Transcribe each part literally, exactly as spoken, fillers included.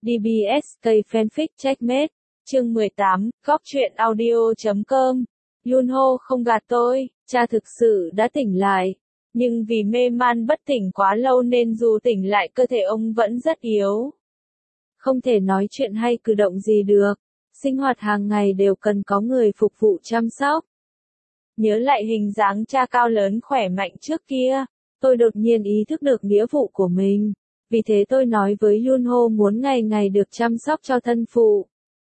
đê bê ét K Fanfic Checkmate, chương mười tám, góc truyện audio chấm com. Yunho không gạt tôi, cha thực sự đã tỉnh lại. Nhưng vì mê man bất tỉnh quá lâu nên dù tỉnh lại cơ thể ông vẫn rất yếu. Không thể nói chuyện hay cử động gì được. Sinh hoạt hàng ngày đều cần có người phục vụ chăm sóc. Nhớ lại hình dáng cha cao lớn khỏe mạnh trước kia, tôi đột nhiên ý thức được nghĩa vụ của mình. Vì thế tôi nói với Yunho muốn ngày ngày được chăm sóc cho thân phụ.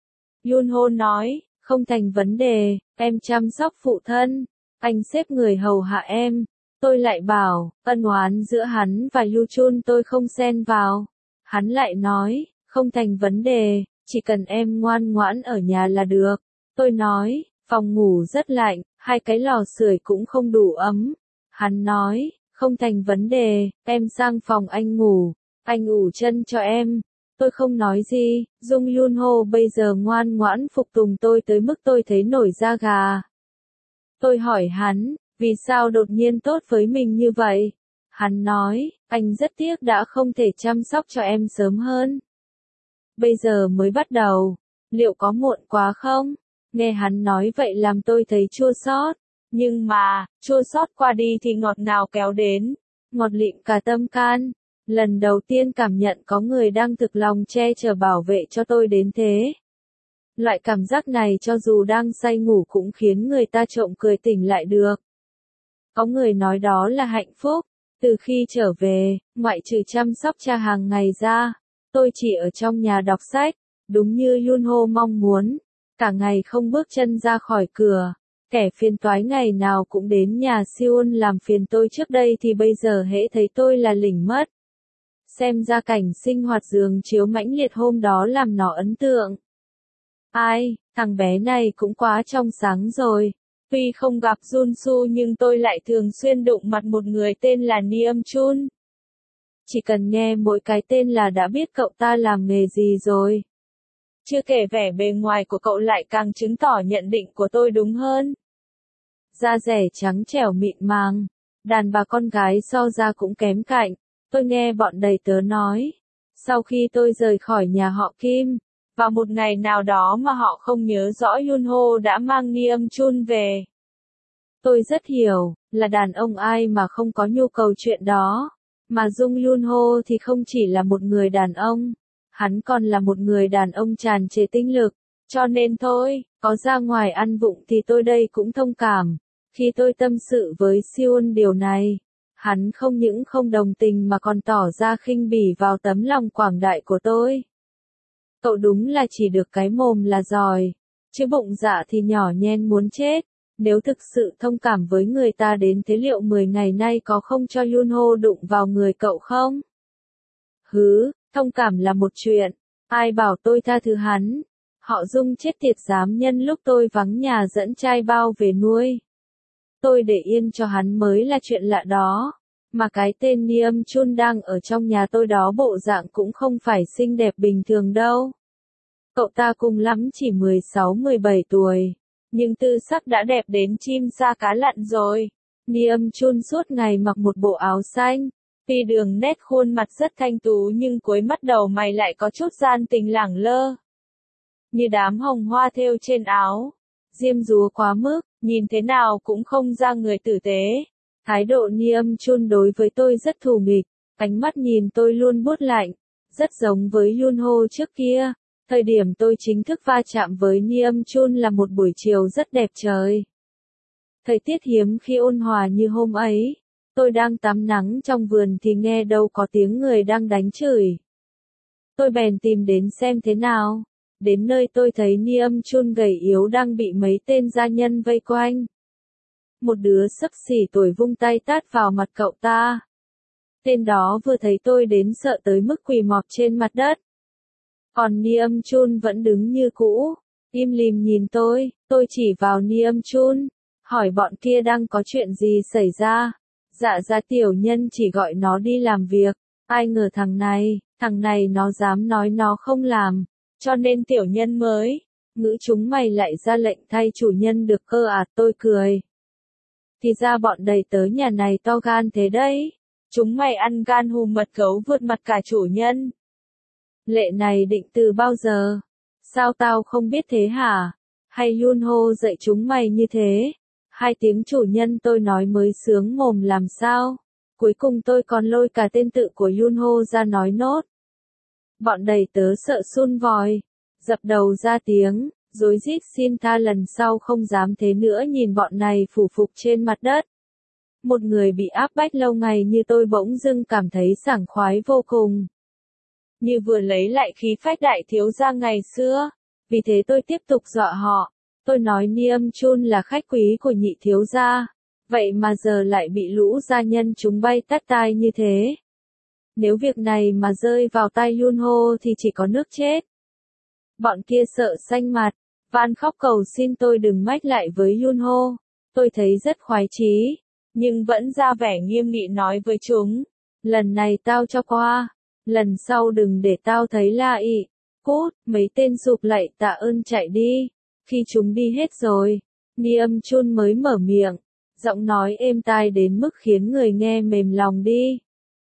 Yunho nói, không thành vấn đề, em chăm sóc phụ thân, anh xếp người hầu hạ em. Tôi lại bảo, ân oán giữa hắn và Yuchun tôi không xen vào. Hắn lại nói, không thành vấn đề, chỉ cần em ngoan ngoãn ở nhà là được. Tôi nói, phòng ngủ rất lạnh, hai cái lò sưởi cũng không đủ ấm. Hắn nói, không thành vấn đề, em sang phòng anh ngủ, anh ủ chân cho em. Tôi không nói gì, Dung Yunho bây giờ ngoan ngoãn phục tùng tôi tới mức tôi thấy nổi da gà. Tôi hỏi hắn, vì sao đột nhiên tốt với mình như vậy? Hắn nói, anh rất tiếc đã không thể chăm sóc cho em sớm hơn. Bây giờ mới bắt đầu, liệu có muộn quá không? Nghe hắn nói vậy làm tôi thấy chua xót. Nhưng mà, chua xót qua đi thì ngọt ngào kéo đến, ngọt lịm cả tâm can. Lần đầu tiên cảm nhận có người đang thực lòng che chở bảo vệ cho tôi đến thế. Loại cảm giác này cho dù đang say ngủ cũng khiến người ta trộm cười tỉnh lại được. Có người nói đó là hạnh phúc. Từ khi trở về, ngoại trừ chăm sóc cha hàng ngày ra, tôi chỉ ở trong nhà đọc sách, đúng như Yunho mong muốn. Cả ngày không bước chân ra khỏi cửa. Kẻ phiền toái ngày nào cũng đến nhà Siôn làm phiền tôi trước đây thì bây giờ hễ thấy tôi là lỉnh mất. Xem ra cảnh sinh hoạt giường chiếu mãnh liệt hôm đó làm nó ấn tượng. Ai, thằng bé này cũng quá trong sáng rồi. Tuy không gặp Junsu nhưng tôi lại thường xuyên đụng mặt một người tên là Niêm Chun. Chỉ cần nghe mỗi cái tên là đã biết cậu ta làm nghề gì rồi. Chưa kể vẻ bề ngoài của cậu lại càng chứng tỏ nhận định của tôi đúng hơn. Da rẻ trắng trẻo mịn màng, đàn bà con gái so ra cũng kém cạnh. Tôi nghe bọn đầy tớ nói, sau khi tôi rời khỏi nhà họ Kim, vào một ngày nào đó mà họ không nhớ rõ Yunho đã mang Niêm Chun về. Tôi rất hiểu, là đàn ông ai mà không có nhu cầu chuyện đó, mà Dung Yunho thì không chỉ là một người đàn ông, hắn còn là một người đàn ông tràn trề tinh lực, cho nên thôi, có ra ngoài ăn vụng thì tôi đây cũng thông cảm. Khi tôi tâm sự với Siôn điều này, hắn không những không đồng tình mà còn tỏ ra khinh bỉ vào tấm lòng quảng đại của tôi. Cậu đúng là chỉ được cái mồm là giỏi, chứ bụng dạ thì nhỏ nhen muốn chết. Nếu thực sự thông cảm với người ta đến thế liệu mười ngày nay có không cho Yunho đụng vào người cậu không? Hứ, thông cảm là một chuyện, ai bảo tôi tha thứ hắn. Họ Dung chết tiệt dám nhân lúc tôi vắng nhà dẫn trai bao về nuôi. Tôi để yên cho hắn mới là chuyện lạ đó. Mà cái tên Niêm Chun đang ở trong nhà tôi đó bộ dạng cũng không phải xinh đẹp bình thường đâu. Cậu ta cùng lắm chỉ mười sáu mười bảy tuổi. Nhưng tư sắc đã đẹp đến chim sa cá lặn rồi. Niêm Chun suốt ngày mặc một bộ áo xanh. Tuy đường nét khuôn mặt rất thanh tú nhưng cuối mắt đầu mày lại có chút gian tình lẳng lơ. Như đám hồng hoa thêu trên áo. Diêm dúa quá mức, nhìn thế nào cũng không ra người tử tế. Thái độ Niêm Chun đối với tôi rất thù nghịch, ánh mắt nhìn tôi luôn buốt lạnh, rất giống với Yunho trước kia. Thời điểm tôi chính thức va chạm với Niêm Chun là một buổi chiều rất đẹp trời. Thời tiết hiếm khi ôn hòa như hôm ấy, tôi đang tắm nắng trong vườn thì nghe đâu có tiếng người đang đánh chửi. Tôi bèn tìm đến xem thế nào. Đến nơi tôi thấy Niêm Chun gầy yếu đang bị mấy tên gia nhân vây quanh. Một đứa xấp xỉ tuổi vung tay tát vào mặt cậu ta. Tên đó vừa thấy tôi đến sợ tới mức quỳ mọp trên mặt đất. Còn Niêm Chun vẫn đứng như cũ, im lìm nhìn tôi, tôi chỉ vào Niêm Chun, hỏi bọn kia đang có chuyện gì xảy ra. Dạ dạ tiểu nhân chỉ gọi nó đi làm việc, ai ngờ thằng này, thằng này nó dám nói nó không làm, cho nên tiểu nhân mới, ngữ chúng mày lại ra lệnh thay chủ nhân được cơ à, tôi cười. Thì ra bọn đầy tớ nhà này to gan thế đấy, chúng mày ăn gan hùm mật gấu vượt mặt cả chủ nhân. Lệ này định từ bao giờ? Sao tao không biết thế hả? Hay Yunho dạy chúng mày như thế? Hai tiếng chủ nhân tôi nói mới sướng mồm làm sao? Cuối cùng tôi còn lôi cả tên tự của Yunho ra nói nốt. Bọn đầy tớ sợ sun vòi, dập đầu ra tiếng, rối rít xin tha lần sau không dám thế nữa nhìn bọn này phủ phục trên mặt đất. Một người bị áp bách lâu ngày như tôi bỗng dưng cảm thấy sảng khoái vô cùng. Như vừa lấy lại khí phách đại thiếu gia ngày xưa. Vì thế tôi tiếp tục dọa họ. Tôi nói Niêm Chun là khách quý của nhị thiếu gia. Vậy mà giờ lại bị lũ gia nhân chúng bay tắt tai như thế. Nếu việc này mà rơi vào tay Yunho thì chỉ có nước chết. Bọn kia sợ xanh mặt, van khóc cầu xin tôi đừng mách lại với Yunho. Tôi thấy rất khoái chí, nhưng vẫn ra vẻ nghiêm nghị nói với chúng. Lần này tao cho qua, lần sau đừng để tao thấy la ị. Cút, mấy tên sụp lạy tạ ơn chạy đi. Khi chúng đi hết rồi, Niêm Chun mới mở miệng, giọng nói êm tai đến mức khiến người nghe mềm lòng đi.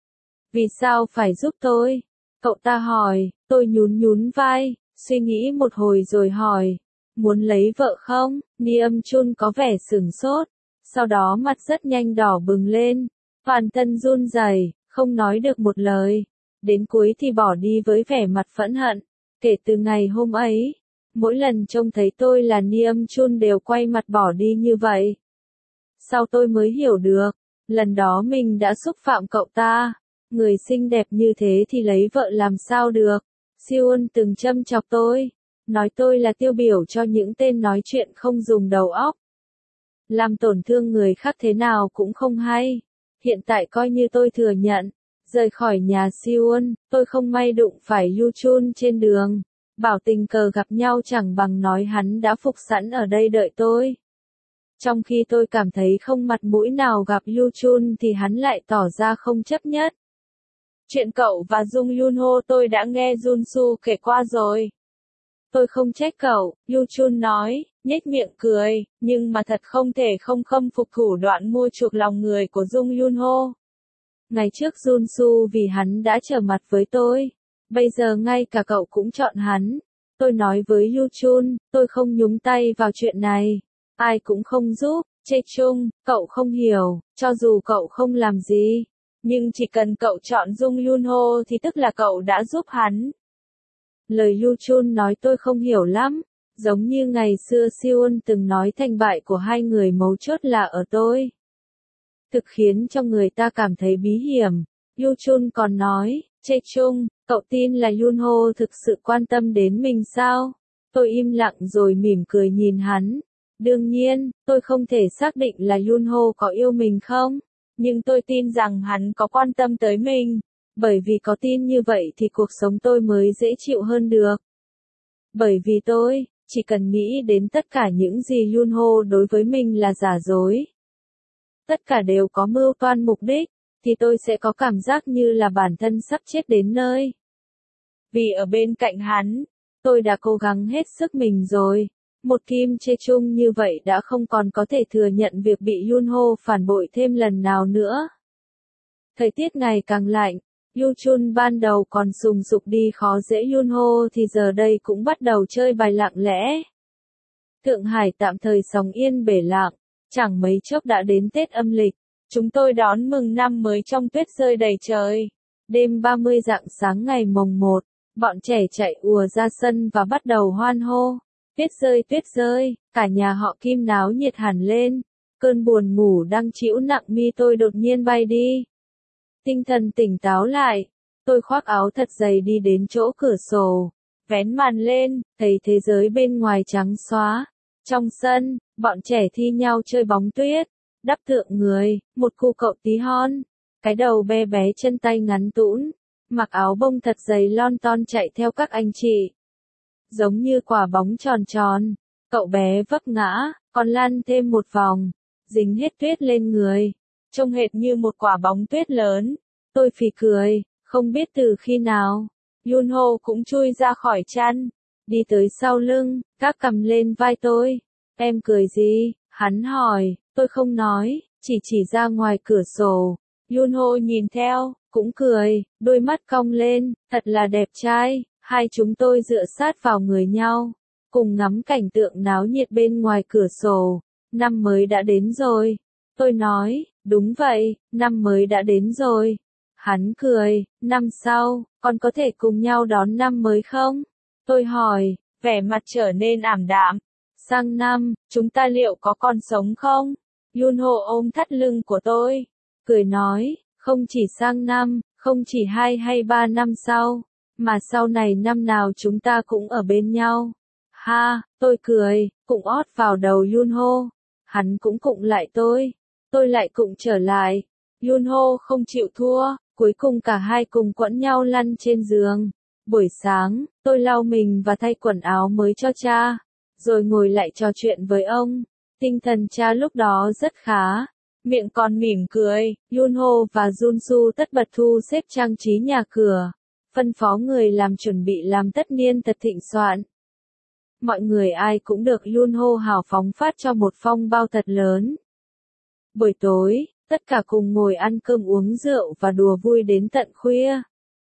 Vì sao phải giúp tôi? Cậu ta hỏi, tôi nhún nhún vai, suy nghĩ một hồi rồi hỏi, muốn lấy vợ không? Niêm Chun có vẻ sửng sốt, sau đó mặt rất nhanh đỏ bừng lên, toàn thân run rẩy, không nói được một lời, đến cuối thì bỏ đi với vẻ mặt phẫn hận. Kể từ ngày hôm ấy, mỗi lần trông thấy tôi là Niêm Chun đều quay mặt bỏ đi như vậy. Sau tôi mới hiểu được, lần đó mình đã xúc phạm cậu ta. Người xinh đẹp như thế thì lấy vợ làm sao được. Siôn từng châm chọc tôi, nói tôi là tiêu biểu cho những tên nói chuyện không dùng đầu óc. Làm tổn thương người khác thế nào cũng không hay. Hiện tại coi như tôi thừa nhận, rời khỏi nhà Siôn, tôi không may đụng phải Yu Chun trên đường. Bảo tình cờ gặp nhau chẳng bằng nói hắn đã phục sẵn ở đây đợi tôi. Trong khi tôi cảm thấy không mặt mũi nào gặp Yu Chun thì hắn lại tỏ ra không chấp nhất. Chuyện cậu và Dung Yunho tôi đã nghe Junsu kể qua rồi. Tôi không trách cậu, Yu Chun nói, nhếch miệng cười, nhưng mà thật không thể không khâm phục thủ đoạn mua chuộc lòng người của Dung Yunho. Ngày trước Junsu vì hắn đã trở mặt với tôi, bây giờ ngay cả cậu cũng chọn hắn. Tôi nói với Yu Chun, tôi không nhúng tay vào chuyện này, ai cũng không giúp, Chê Chung, cậu không hiểu, cho dù cậu không làm gì. Nhưng chỉ cần cậu chọn Dung Yunho thì tức là cậu đã giúp hắn. Lời Yu Chun nói tôi không hiểu lắm, giống như ngày xưa Siôn từng nói thành bại của hai người mấu chốt là ở tôi. Thực khiến cho người ta cảm thấy bí hiểm. Yu Chun còn nói, Chê Chung, cậu tin là Yunho thực sự quan tâm đến mình sao? Tôi im lặng rồi mỉm cười nhìn hắn. Đương nhiên, tôi không thể xác định là Yunho có yêu mình không? Nhưng tôi tin rằng hắn có quan tâm tới mình, bởi vì có tin như vậy thì cuộc sống tôi mới dễ chịu hơn được. Bởi vì tôi, chỉ cần nghĩ đến tất cả những gì Yunho đối với mình là giả dối. Tất cả đều có mưu toan mục đích, thì tôi sẽ có cảm giác như là bản thân sắp chết đến nơi. Vì ở bên cạnh hắn, tôi đã cố gắng hết sức mình rồi. Một Kim Chê Chung như vậy đã không còn có thể thừa nhận việc bị Yunho phản bội thêm lần nào nữa. Thời tiết ngày càng lạnh, Yu Chun ban đầu còn sùng sục đi khó dễ Yunho thì giờ đây cũng bắt đầu chơi bài lặng lẽ. Thượng Hải tạm thời sóng yên bể lặng, chẳng mấy chốc đã đến Tết âm lịch. Chúng tôi đón mừng năm mới trong tuyết rơi đầy trời. Đêm ba mươi rạng sáng ngày mồng một, bọn trẻ chạy ùa ra sân và bắt đầu hoan hô. Tuyết rơi tuyết rơi, cả nhà họ Kim náo nhiệt hẳn lên. Cơn buồn ngủ đang trĩu nặng mi tôi đột nhiên bay đi. Tinh thần tỉnh táo lại, tôi khoác áo thật dày đi đến chỗ cửa sổ, vén màn lên, thấy thế giới bên ngoài trắng xóa. Trong sân, bọn trẻ thi nhau chơi bóng tuyết, đắp tượng người, một cu cậu tí hon, cái đầu bé bé chân tay ngắn tũn, mặc áo bông thật dày lon ton chạy theo các anh chị. Giống như quả bóng tròn tròn, cậu bé vấp ngã, còn lăn thêm một vòng, dính hết tuyết lên người, trông hệt như một quả bóng tuyết lớn. Tôi phì cười, không biết từ khi nào, Yunho cũng chui ra khỏi chăn, đi tới sau lưng, gác cầm lên vai tôi. Em cười gì? Hắn hỏi, tôi không nói, chỉ chỉ ra ngoài cửa sổ. Yunho nhìn theo, cũng cười, đôi mắt cong lên, thật là đẹp trai. Hai chúng tôi dựa sát vào người nhau, cùng ngắm cảnh tượng náo nhiệt bên ngoài cửa sổ. Năm mới đã đến rồi. Tôi nói, đúng vậy, năm mới đã đến rồi. Hắn cười, năm sau, con có thể cùng nhau đón năm mới không? Tôi hỏi, vẻ mặt trở nên ảm đạm. Sang năm, chúng ta liệu có còn sống không? Yunho ôm thắt lưng của tôi, cười nói, không chỉ sang năm, không chỉ hai hay ba năm sau, mà sau này năm nào chúng ta cũng ở bên nhau. Ha, tôi cười, cụng ót vào đầu Yunho. Hắn cũng cụng lại tôi. Tôi lại cụng trở lại. Yunho không chịu thua, cuối cùng cả hai cùng quẫn nhau lăn trên giường. Buổi sáng, tôi lau mình và thay quần áo mới cho cha, rồi ngồi lại trò chuyện với ông. Tinh thần cha lúc đó rất khá. Miệng còn mỉm cười. Yunho và Junsu tất bật thu xếp trang trí nhà cửa, phân phó người làm chuẩn bị làm tất niên thật thịnh soạn. Mọi người ai cũng được Yunho hào phóng phát cho một phong bao thật lớn. Buổi tối, tất cả cùng ngồi ăn cơm uống rượu và đùa vui đến tận khuya.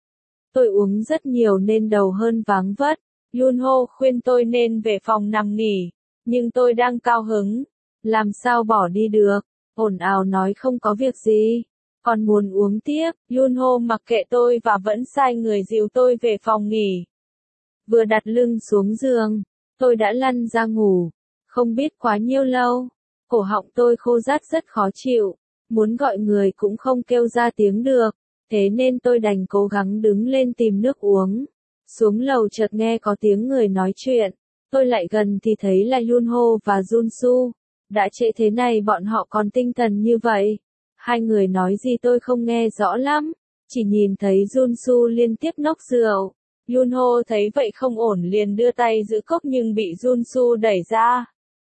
Tôi uống rất nhiều nên đầu hơn váng vất. Yunho khuyên tôi nên về phòng nằm nghỉ, nhưng tôi đang cao hứng, làm sao bỏ đi được, ồn ào nói không có việc gì, còn muốn uống tiếp. Yunho mặc kệ tôi và vẫn sai người dìu tôi về phòng nghỉ. Vừa đặt lưng xuống giường, tôi đã lăn ra ngủ, không biết quá nhiêu lâu, cổ họng tôi khô rát rất khó chịu, muốn gọi người cũng không kêu ra tiếng được, thế nên tôi đành cố gắng đứng lên tìm nước uống. Xuống lầu chợt nghe có tiếng người nói chuyện, tôi lại gần thì thấy là Yunho và Junsu. Đã trễ thế này bọn họ còn tinh thần như vậy. Hai người nói gì tôi không nghe rõ lắm, chỉ nhìn thấy Junsu liên tiếp nốc rượu. Yunho thấy vậy không ổn liền đưa tay giữ cốc nhưng bị Junsu đẩy ra.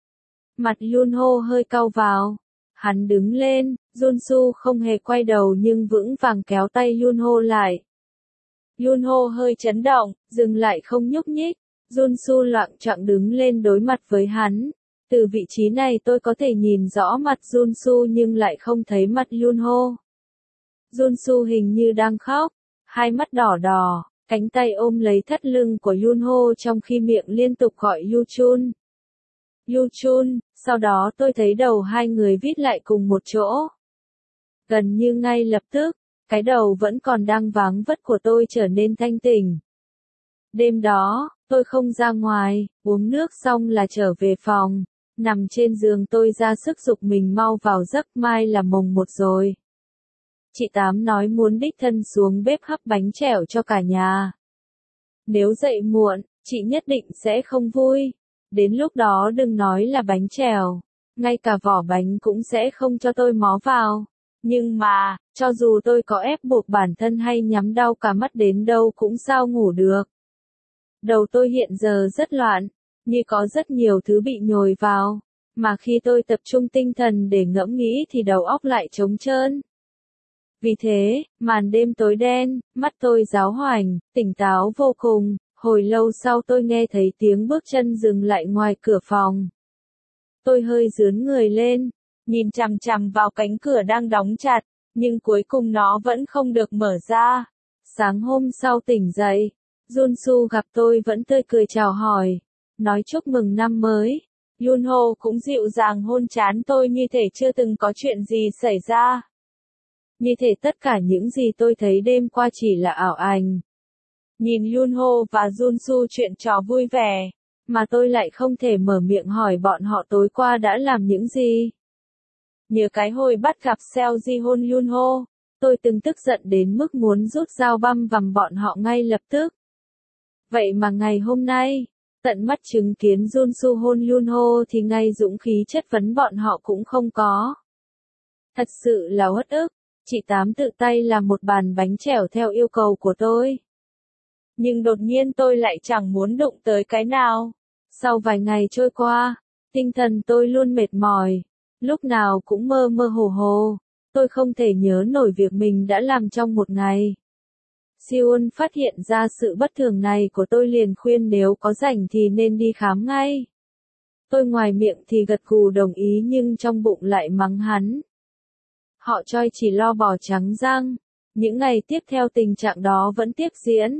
Mặt Yunho hơi cau vào. Hắn đứng lên, Junsu không hề quay đầu nhưng vững vàng kéo tay Yunho lại. Yunho hơi chấn động, dừng lại không nhúc nhích. Junsu loạng choạng đứng lên đối mặt với hắn. Từ vị trí này tôi có thể nhìn rõ mặt Junsu nhưng lại không thấy mặt Yunho. Junsu hình như đang khóc, hai mắt đỏ đỏ, cánh tay ôm lấy thắt lưng của Yunho trong khi miệng liên tục gọi Yuchun. Yuchun, sau đó tôi thấy đầu hai người vít lại cùng một chỗ. Gần như ngay lập tức, cái đầu vẫn còn đang váng vất của tôi trở nên thanh tỉnh. Đêm đó, tôi không ra ngoài, uống nước xong là trở về phòng. Nằm trên giường tôi ra sức giục mình mau vào giấc, mai là mồng một rồi. Chị Tám nói muốn đích thân xuống bếp hấp bánh chèo cho cả nhà. Nếu dậy muộn, chị nhất định sẽ không vui. Đến lúc đó đừng nói là bánh chèo, ngay cả vỏ bánh cũng sẽ không cho tôi mó vào. Nhưng mà, cho dù tôi có ép buộc bản thân hay nhắm đau cả mắt đến đâu cũng sao ngủ được. Đầu tôi hiện giờ rất loạn, như có rất nhiều thứ bị nhồi vào, mà khi tôi tập trung tinh thần để ngẫm nghĩ thì đầu óc lại trống trơn. Vì thế, màn đêm tối đen, mắt tôi giáo hoành, tỉnh táo vô cùng. Hồi lâu sau tôi nghe thấy tiếng bước chân dừng lại ngoài cửa phòng. Tôi hơi dướn người lên, nhìn chằm chằm vào cánh cửa đang đóng chặt, nhưng cuối cùng nó vẫn không được mở ra. Sáng hôm sau tỉnh dậy, Junsu gặp tôi vẫn tươi cười chào hỏi, nói chúc mừng năm mới. Yunho cũng dịu dàng hôn trán tôi như thể chưa từng có chuyện gì xảy ra. Như thể tất cả những gì tôi thấy đêm qua chỉ là ảo ảnh. Nhìn Yunho và Junsu chuyện trò vui vẻ, mà tôi lại không thể mở miệng hỏi bọn họ tối qua đã làm những gì. Nhớ cái hồi bắt gặp Seo Ji hôn Yunho, tôi từng tức giận đến mức muốn rút dao băm vằm bọn họ ngay lập tức. Vậy mà ngày hôm nay, tận mắt chứng kiến Junsu hôn Yunho thì ngay dũng khí chất vấn bọn họ cũng không có. Thật sự là uất ức, chị Tám tự tay làm một bàn bánh chèo theo yêu cầu của tôi. Nhưng đột nhiên tôi lại chẳng muốn đụng tới cái nào. Sau vài ngày trôi qua, tinh thần tôi luôn mệt mỏi, lúc nào cũng mơ mơ hồ hồ, tôi không thể nhớ nổi việc mình đã làm trong một ngày. Siôn phát hiện ra sự bất thường này của tôi liền khuyên nếu có rảnh thì nên đi khám ngay. Tôi ngoài miệng thì gật gù đồng ý nhưng trong bụng lại mắng hắn. Họ Choi chỉ lo bò trắng răng. Những ngày tiếp theo tình trạng đó vẫn tiếp diễn.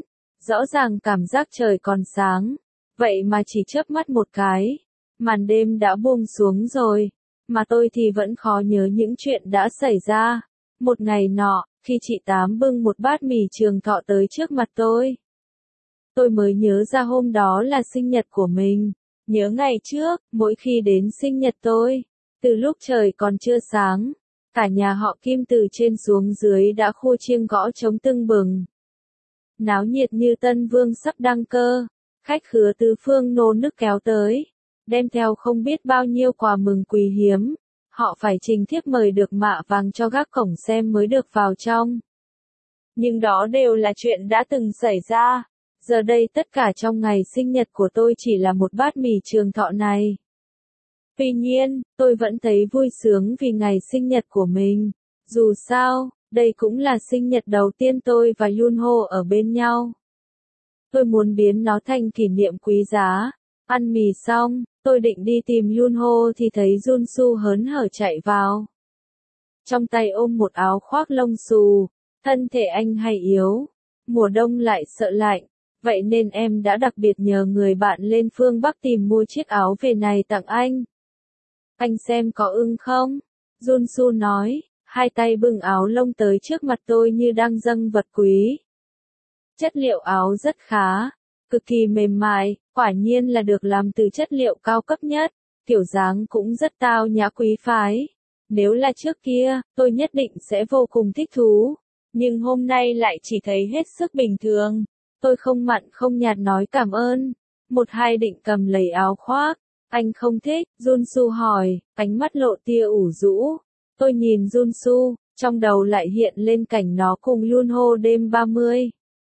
Rõ ràng cảm giác trời còn sáng, vậy mà chỉ chớp mắt một cái, màn đêm đã buông xuống rồi, mà tôi thì vẫn khó nhớ những chuyện đã xảy ra. Một ngày nọ, khi chị Tám bưng một bát mì Trường Thọ tới trước mặt tôi, tôi mới nhớ ra hôm đó là sinh nhật của mình. Nhớ ngày trước, mỗi khi đến sinh nhật tôi, từ lúc trời còn chưa sáng, cả nhà họ Kim từ trên xuống dưới đã khua chiêng gõ trống tưng bừng. Náo nhiệt như Tân Vương sắp đăng cơ, khách khứa tứ phương nô nức kéo tới, đem theo không biết bao nhiêu quà mừng quý hiếm, họ phải trình thiếp mời được mạ vàng cho gác cổng xem mới được vào trong. Nhưng đó đều là chuyện đã từng xảy ra, giờ đây tất cả trong ngày sinh nhật của tôi chỉ là một bát mì Trường Thọ này. Tuy nhiên, tôi vẫn thấy vui sướng vì ngày sinh nhật của mình, dù sao, đây cũng là sinh nhật đầu tiên tôi và Yunho ở bên nhau. Tôi muốn biến nó thành kỷ niệm quý giá. Ăn mì xong, tôi định đi tìm Yunho thì thấy Junsu hớn hở chạy vào. Trong tay ôm một áo khoác lông xù, thân thể anh hay yếu, mùa đông lại sợ lạnh, vậy nên em đã đặc biệt nhờ người bạn lên phương Bắc tìm mua chiếc áo về này tặng anh. Anh xem có ưng không? Junsu nói, hai tay bưng áo lông tới trước mặt tôi như đang dâng vật quý. Chất liệu áo rất khá, cực kỳ mềm mại, quả nhiên là được làm từ chất liệu cao cấp nhất, kiểu dáng cũng rất tao nhã quý phái. Nếu là trước kia, tôi nhất định sẽ vô cùng thích thú, nhưng hôm nay lại chỉ thấy hết sức bình thường. Tôi không mặn không nhạt nói cảm ơn, một hai định cầm lấy áo khoác. Anh không thích, Junsu hỏi, ánh mắt lộ tia ủ rũ. Tôi nhìn Junsu, trong đầu lại hiện lên cảnh nó cùng Yunho đêm ba mươi.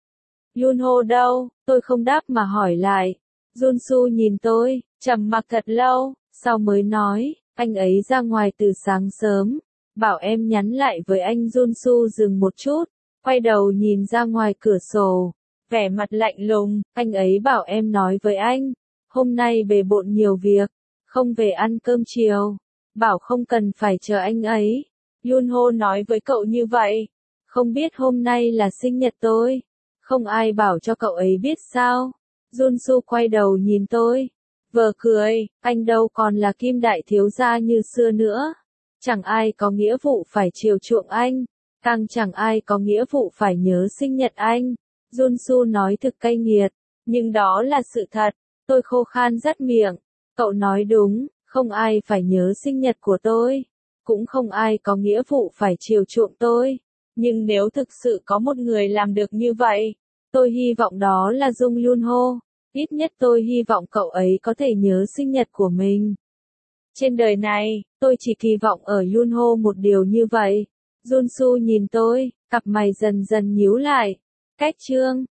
Yunho đâu? Tôi không đáp mà hỏi lại. Junsu nhìn tôi, trầm mặc thật lâu, sau mới nói, anh ấy ra ngoài từ sáng sớm, bảo em nhắn lại với anh. Junsu dừng một chút, quay đầu nhìn ra ngoài cửa sổ, vẻ mặt lạnh lùng, anh ấy bảo em nói với anh, hôm nay bề bộn nhiều việc, không về ăn cơm chiều, bảo không cần phải chờ anh ấy. Yunho nói với cậu như vậy, không biết hôm nay là sinh nhật tôi, không ai bảo cho cậu ấy biết sao? Junsu quay đầu nhìn tôi, vờ cười, anh đâu còn là Kim đại thiếu gia như xưa nữa, chẳng ai có nghĩa vụ phải chiều chuộng anh, càng chẳng ai có nghĩa vụ phải nhớ sinh nhật anh. Junsu nói thực cay nghiệt, nhưng đó là sự thật. Tôi khô khan rắt miệng, cậu nói đúng, không ai phải nhớ sinh nhật của tôi, cũng không ai có nghĩa vụ phải chiều chuộng tôi, nhưng nếu thực sự có một người làm được như vậy, tôi hy vọng đó là Dung Yunho, ít nhất tôi hy vọng cậu ấy có thể nhớ sinh nhật của mình. Trên đời này, tôi chỉ kỳ vọng ở Yunho một điều như vậy. Junsu nhìn tôi, cặp mày dần dần nhíu lại, cách chương